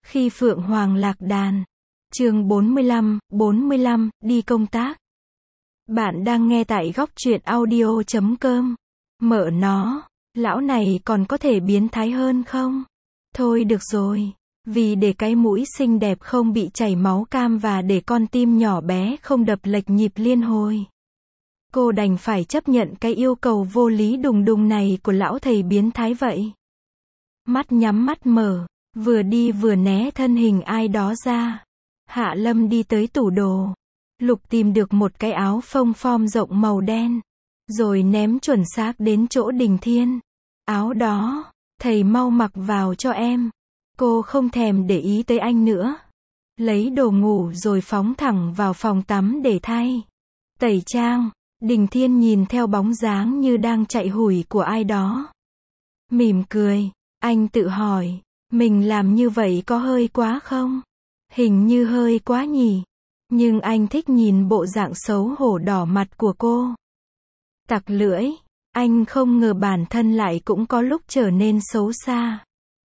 Khi Phượng Hoàng lạc đàn. Chương 45, đi công tác. Bạn đang nghe tại góc truyện audio.com. Mợ nó, lão này còn có thể biến thái hơn không? Thôi được rồi, vì để cái mũi xinh đẹp không bị chảy máu cam và để con tim nhỏ bé không đập lệch nhịp liên hồi, cô đành phải chấp nhận cái yêu cầu vô lý đùng đùng này của lão thầy biến thái vậy. Mắt nhắm mắt mở, vừa đi vừa né thân hình ai đó ra. Hạ Lâm đi tới tủ đồ, lục tìm được một cái áo phông form rộng màu đen, rồi ném chuẩn xác đến chỗ Đình Thiên. Áo đó, thầy mau mặc vào cho em. Cô không thèm để ý tới anh nữa. Lấy đồ ngủ rồi phóng thẳng vào phòng tắm để thay. Tẩy trang, Đình Thiên nhìn theo bóng dáng như đang chạy hủi của ai đó. Mỉm cười, anh tự hỏi, mình làm như vậy có hơi quá không? Hình như hơi quá nhỉ. Nhưng anh thích nhìn bộ dạng xấu hổ đỏ mặt của cô. Tặc lưỡi, anh không ngờ bản thân lại cũng có lúc trở nên xấu xa.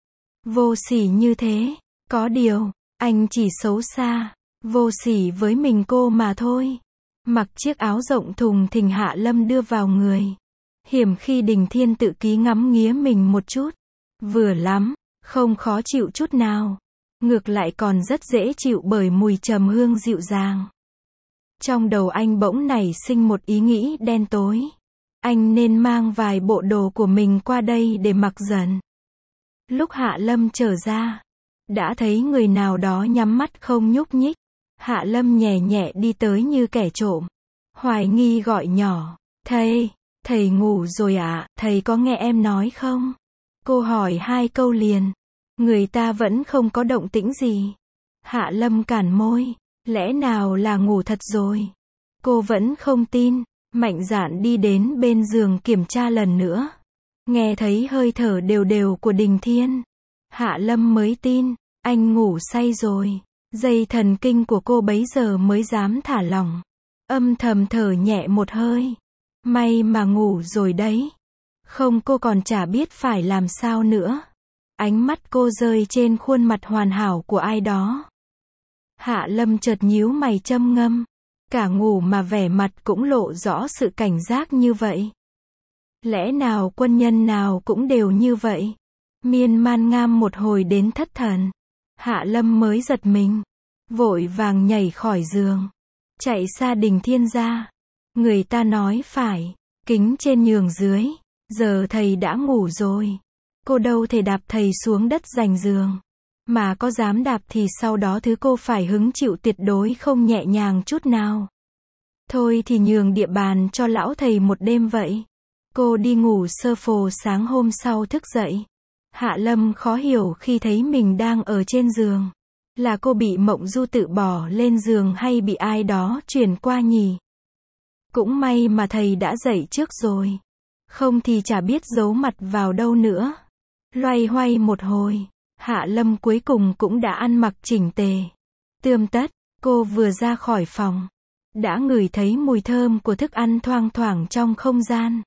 Vô sỉ như thế, có điều, anh chỉ xấu xa, vô sỉ với mình cô mà thôi. Mặc chiếc áo rộng thùng thình Hạ Lâm đưa vào người. Hiểm khi Đình Thiên tự ký ngắm nghía mình một chút. Vừa lắm, không khó chịu chút nào. Ngược lại còn rất dễ chịu bởi mùi trầm hương dịu dàng. Trong đầu anh bỗng nảy sinh một ý nghĩ đen tối. Anh nên mang vài bộ đồ của mình qua đây để mặc dần. Lúc Hạ Lâm trở ra, đã thấy người nào đó nhắm mắt không nhúc nhích. Hạ Lâm nhẹ nhẹ đi tới như kẻ trộm. Hoài nghi gọi nhỏ, thầy ngủ rồi ạ, thầy có nghe em nói không? Cô hỏi 2 câu liền. Người ta vẫn không có động tĩnh gì. Hạ Lâm cản môi, lẽ nào là ngủ thật rồi? Cô vẫn không tin, mạnh dạn đi đến bên giường kiểm tra lần nữa. Nghe thấy hơi thở đều đều của Đình Thiên. Hạ Lâm mới tin, anh ngủ say rồi. Dây thần kinh của cô bấy giờ mới dám thả lỏng. Âm thầm thở nhẹ một hơi. May mà ngủ rồi đấy. Không cô còn chả biết phải làm sao nữa. Ánh mắt cô rơi trên khuôn mặt hoàn hảo của ai đó. Hạ Lâm chợt nhíu mày châm ngâm. Cả ngủ mà vẻ mặt cũng lộ rõ sự cảnh giác như vậy. Lẽ nào quân nhân nào cũng đều như vậy? Miên man ngam một hồi đến thất thần. Hạ Lâm mới giật mình. Vội vàng nhảy khỏi giường. Chạy xa Đình Thiên ra. Người ta nói phải. Kính trên nhường dưới. Giờ thầy đã ngủ rồi. Cô đâu thể đạp thầy xuống đất giành giường. Mà có dám đạp thì sau đó thứ cô phải hứng chịu tuyệt đối không nhẹ nhàng chút nào. Thôi thì nhường địa bàn cho lão thầy một đêm vậy. Cô đi ngủ sơ phồ sáng hôm sau thức dậy. Hạ Lâm khó hiểu khi thấy mình đang ở trên giường. Là cô bị mộng du tự bỏ lên giường hay bị ai đó chuyển qua nhỉ? Cũng may mà thầy đã dậy trước rồi. Không thì chả biết giấu mặt vào đâu nữa. Loay hoay một hồi, Hạ Lâm cuối cùng cũng đã ăn mặc chỉnh tề. Tươm tất, cô vừa ra khỏi phòng. Đã ngửi thấy mùi thơm của thức ăn thoang thoảng trong không gian.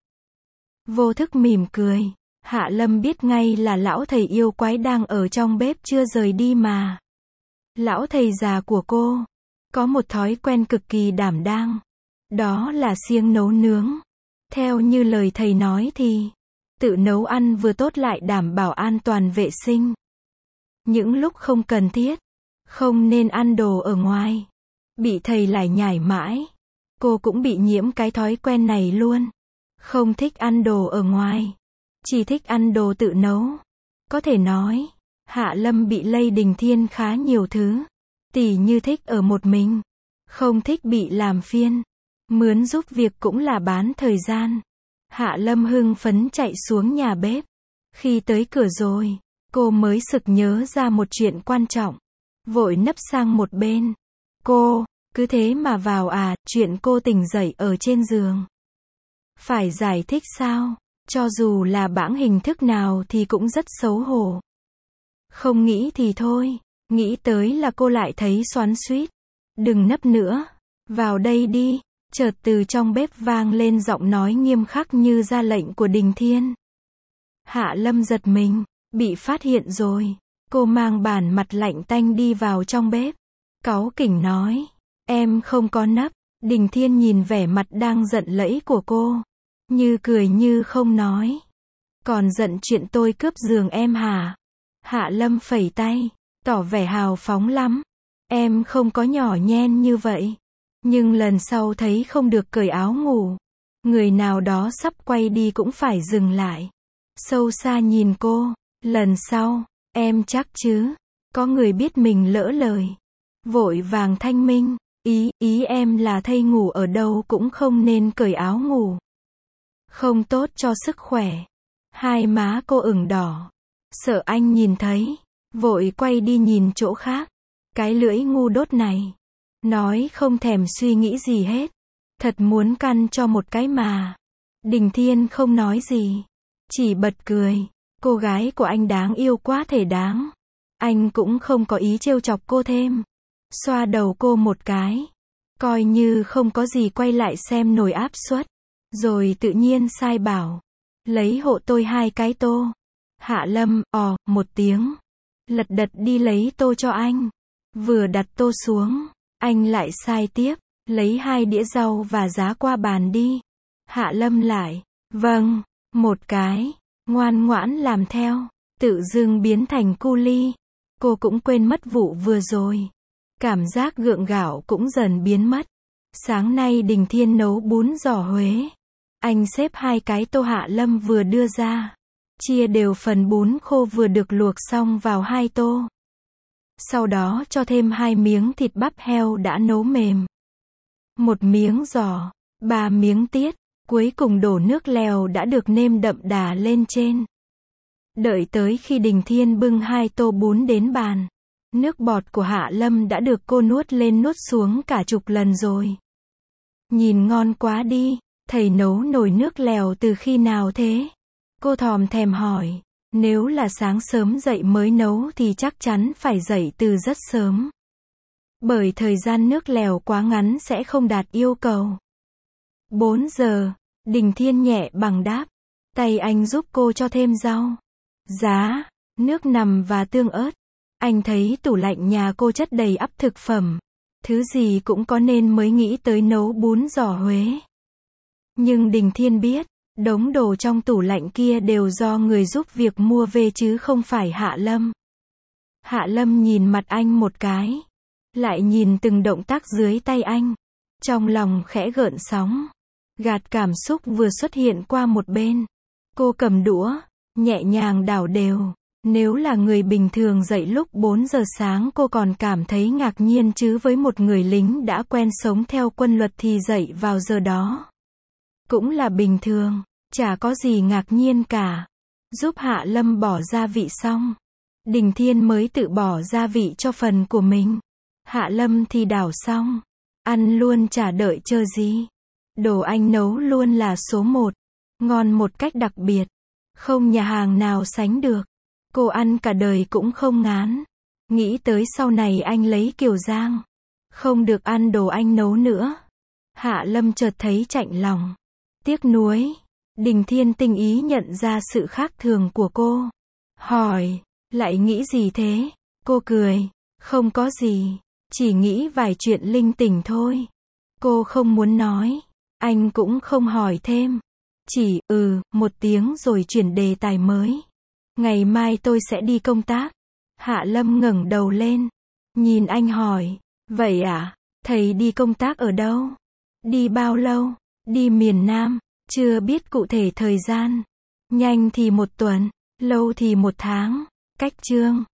Vô thức mỉm cười. Hạ Lâm biết ngay là lão thầy yêu quái đang ở trong bếp chưa rời đi mà. Lão thầy già của cô có một thói quen cực kỳ đảm đang. Đó là siêng nấu nướng. Theo như lời thầy nói thì tự nấu ăn vừa tốt lại đảm bảo an toàn vệ sinh. Những lúc không cần thiết, không nên ăn đồ ở ngoài. Bị thầy lải nhải mãi. Cô cũng bị nhiễm cái thói quen này luôn. Không thích ăn đồ ở ngoài. Chỉ thích ăn đồ tự nấu. Có thể nói, Hạ Lâm bị lây Đình Thiên khá nhiều thứ. Tỉ như thích ở một mình. Không thích bị làm phiên. Mướn giúp việc cũng là bán thời gian. Hạ Lâm hưng phấn chạy xuống nhà bếp. Khi tới cửa rồi, cô mới sực nhớ ra một chuyện quan trọng. Vội nấp sang một bên. Cô, cứ thế mà vào à, chuyện cô tỉnh dậy ở trên giường. Phải giải thích sao? Cho dù là bảng hình thức nào thì cũng rất xấu hổ. Không nghĩ thì thôi, nghĩ tới là cô lại thấy xoắn xuýt. Đừng nấp nữa, vào đây đi. Chợt từ trong bếp vang lên giọng nói nghiêm khắc như ra lệnh của Đình Thiên. Hạ Lâm giật mình, bị phát hiện rồi. Cô mang bản mặt lạnh tanh đi vào trong bếp. Cáu kỉnh nói. Em không có nấp. Đình Thiên nhìn vẻ mặt đang giận lẫy của cô. Như cười như không nói. Còn giận chuyện tôi cướp giường em hả? Hạ Lâm phẩy tay. Tỏ vẻ hào phóng lắm. Em không có nhỏ nhen như vậy. Nhưng lần sau thấy không được cởi áo ngủ. Người nào đó sắp quay đi cũng phải dừng lại. Sâu xa nhìn cô. Lần sau, em chắc chứ. Có người biết mình lỡ lời. Vội vàng thanh minh. Ý em là thay ngủ ở đâu cũng không nên cởi áo ngủ. Không tốt cho sức khỏe. Hai má cô ửng đỏ. Sợ anh nhìn thấy. Vội quay đi nhìn chỗ khác. Cái lưỡi ngu dốt này. Nói không thèm suy nghĩ gì hết. Thật muốn căn cho một cái mà. Đình Thiên không nói gì. Chỉ bật cười. Cô gái của anh đáng yêu quá thể đáng. Anh cũng không có ý trêu chọc cô thêm. Xoa đầu cô một cái. Coi như không có gì quay lại xem nồi áp suất. Rồi tự nhiên sai bảo. Lấy hộ tôi 2 cái tô. Hạ Lâm, một tiếng. Lật đật đi lấy tô cho anh. Vừa đặt tô xuống. Anh lại sai tiếp. Lấy 2 đĩa rau và giá qua bàn đi. Hạ Lâm lại. Vâng, một cái. Ngoan ngoãn làm theo. Tự dưng biến thành cu ly. Cô cũng quên mất vụ vừa rồi. Cảm giác gượng gạo cũng dần biến mất. Sáng nay Đình Thiên nấu bún giò Huế. Anh xếp 2 cái tô Hạ Lâm vừa đưa ra. Chia đều phần bún khô vừa được luộc xong vào 2 tô. Sau đó cho thêm 2 miếng thịt bắp heo đã nấu mềm. 1 miếng giò, 3 miếng tiết. Cuối cùng đổ nước lèo đã được nêm đậm đà lên trên. Đợi tới khi Đình Thiên bưng 2 tô bún đến bàn. Nước bọt của Hạ Lâm đã được cô nuốt lên nuốt xuống cả chục lần rồi. Nhìn ngon quá đi, thầy nấu nồi nước lèo từ khi nào thế? Cô thòm thèm hỏi. Nếu là sáng sớm dậy mới nấu thì chắc chắn phải dậy từ rất sớm. Bởi thời gian nước lèo quá ngắn sẽ không đạt yêu cầu. 4 giờ, Đình Thiên nhẹ bằng đáp. Tay anh giúp cô cho thêm rau, giá, nước nằm và tương ớt. Anh thấy tủ lạnh nhà cô chất đầy ắp thực phẩm. Thứ gì cũng có nên mới nghĩ tới nấu bún giò Huế. Nhưng Đình Thiên biết, đống đồ trong tủ lạnh kia đều do người giúp việc mua về chứ không phải Hạ Lâm. Hạ Lâm nhìn mặt anh một cái. Lại nhìn từng động tác dưới tay anh. Trong lòng khẽ gợn sóng. Gạt cảm xúc vừa xuất hiện qua một bên. Cô cầm đũa, nhẹ nhàng đảo đều. Nếu là người bình thường dậy lúc 4 giờ sáng cô còn cảm thấy ngạc nhiên chứ với một người lính đã quen sống theo quân luật thì dậy vào giờ đó. Cũng là bình thường, chả có gì ngạc nhiên cả. Giúp Hạ Lâm bỏ gia vị xong. Đình Thiên mới tự bỏ gia vị cho phần của mình. Hạ Lâm thì đảo xong. Ăn luôn chả đợi chờ gì. Đồ anh nấu luôn là số 1. Ngon một cách đặc biệt. Không nhà hàng nào sánh được. Cô ăn cả đời cũng không ngán. Nghĩ tới sau này anh lấy Kiều Giang. Không được ăn đồ anh nấu nữa. Hạ Lâm chợt thấy chạnh lòng. Tiếc nuối. Đình Thiên tinh ý nhận ra sự khác thường của cô. Hỏi, lại nghĩ gì thế? Cô cười. Không có gì. Chỉ nghĩ vài chuyện linh tinh thôi. Cô không muốn nói. Anh cũng không hỏi thêm. Chỉ, một tiếng rồi chuyển đề tài mới. Ngày mai tôi sẽ đi công tác. Hạ Lâm ngẩng đầu lên. Nhìn anh hỏi. Vậy à? Thầy đi công tác ở đâu? Đi bao lâu? Đi miền Nam. Chưa biết cụ thể thời gian. Nhanh thì 1 tuần. Lâu thì 1 tháng. Cách chương.